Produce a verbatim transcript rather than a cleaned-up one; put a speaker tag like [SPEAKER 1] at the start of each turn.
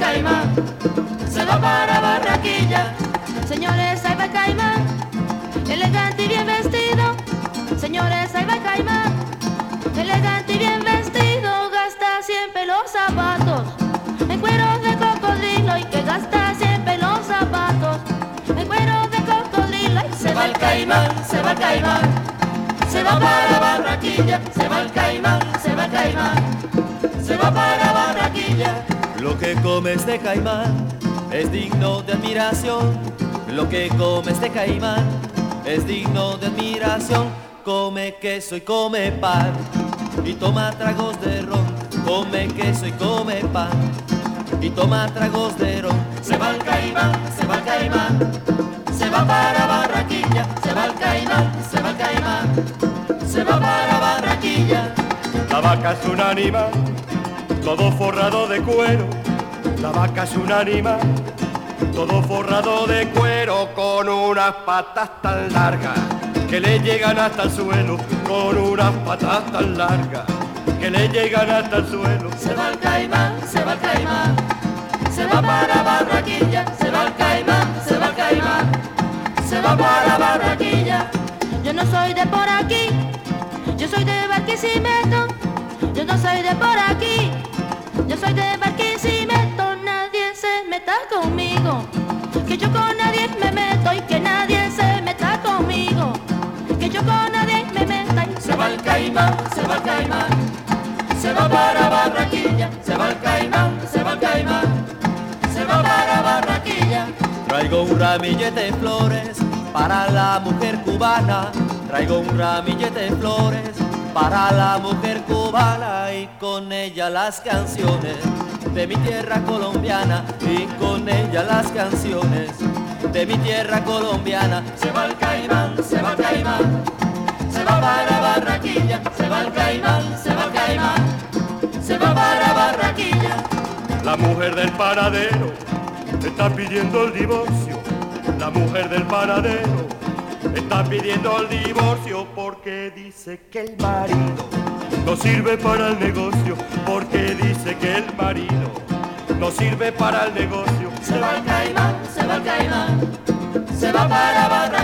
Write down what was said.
[SPEAKER 1] Caimán, se va para Barranquilla.
[SPEAKER 2] Señores, ahí va el Caimán, elegante y bien vestido. Señores, ahí va el Caimán, elegante y bien vestido. Gasta siempre los zapatos en cueros de cocodrilo, y que gasta siempre los zapatos en cueros de cocodrilo. Y
[SPEAKER 1] Se va el Caimán, se va el Caimán, se va para Barranquilla. Se va el Caimán, se va el Caimán, se va para Barranquilla.
[SPEAKER 3] Lo que come este caimán es digno de admiración. Lo que come este caimán es digno de admiración. Come queso y come pan y toma tragos de ron. Come queso y come pan y toma tragos de ron.
[SPEAKER 1] Se va el Caimán, se va el Caimán, se va para Barranquilla. Se va el Caimán, se va el Caimán, se va para Barranquilla.
[SPEAKER 4] La vaca es un animal, todo forrado de cuero. La vaca es un animal, todo forrado de cuero, con unas patas tan largas que le llegan hasta el suelo. Con unas patas tan largas que le llegan hasta el suelo.
[SPEAKER 1] Se va el Caimán, se va el Caimán, se va para Barranquilla. Se va el Caimán, se va el Caimán, se va para Barranquilla.
[SPEAKER 2] yo no soy de por aquí, yo soy de Barquisimeto. Yo no soy de por aquí, yo soy de Barquisimeto. Nadie se meta conmigo, que yo con nadie me meto. Y que nadie se meta conmigo, que yo con nadie me meta. Y
[SPEAKER 1] Se va el Caimán, se va el Caimán, se va para Barranquilla. Se va el Caimán, se va el Caimán, se va para Barranquilla.
[SPEAKER 3] Traigo un ramillete de flores para la mujer cubana. Traigo un ramillete de flores para la mujer cubana, y con ella las canciones de mi tierra colombiana. Y con ella las canciones de mi tierra colombiana.
[SPEAKER 1] Se va el Caimán, se va el Caimán, se va para Barranquilla. Se va el Caimán, se va el Caimán, se va para Barranquilla.
[SPEAKER 4] La mujer del panadero está pidiendo el divorcio. La mujer del panadero está pidiendo el divorcio porque dice que el marido no sirve para el negocio. Porque dice que el marido no sirve para el negocio.
[SPEAKER 1] Se va el Caimán, se va el Caimán, se va para Barranquilla.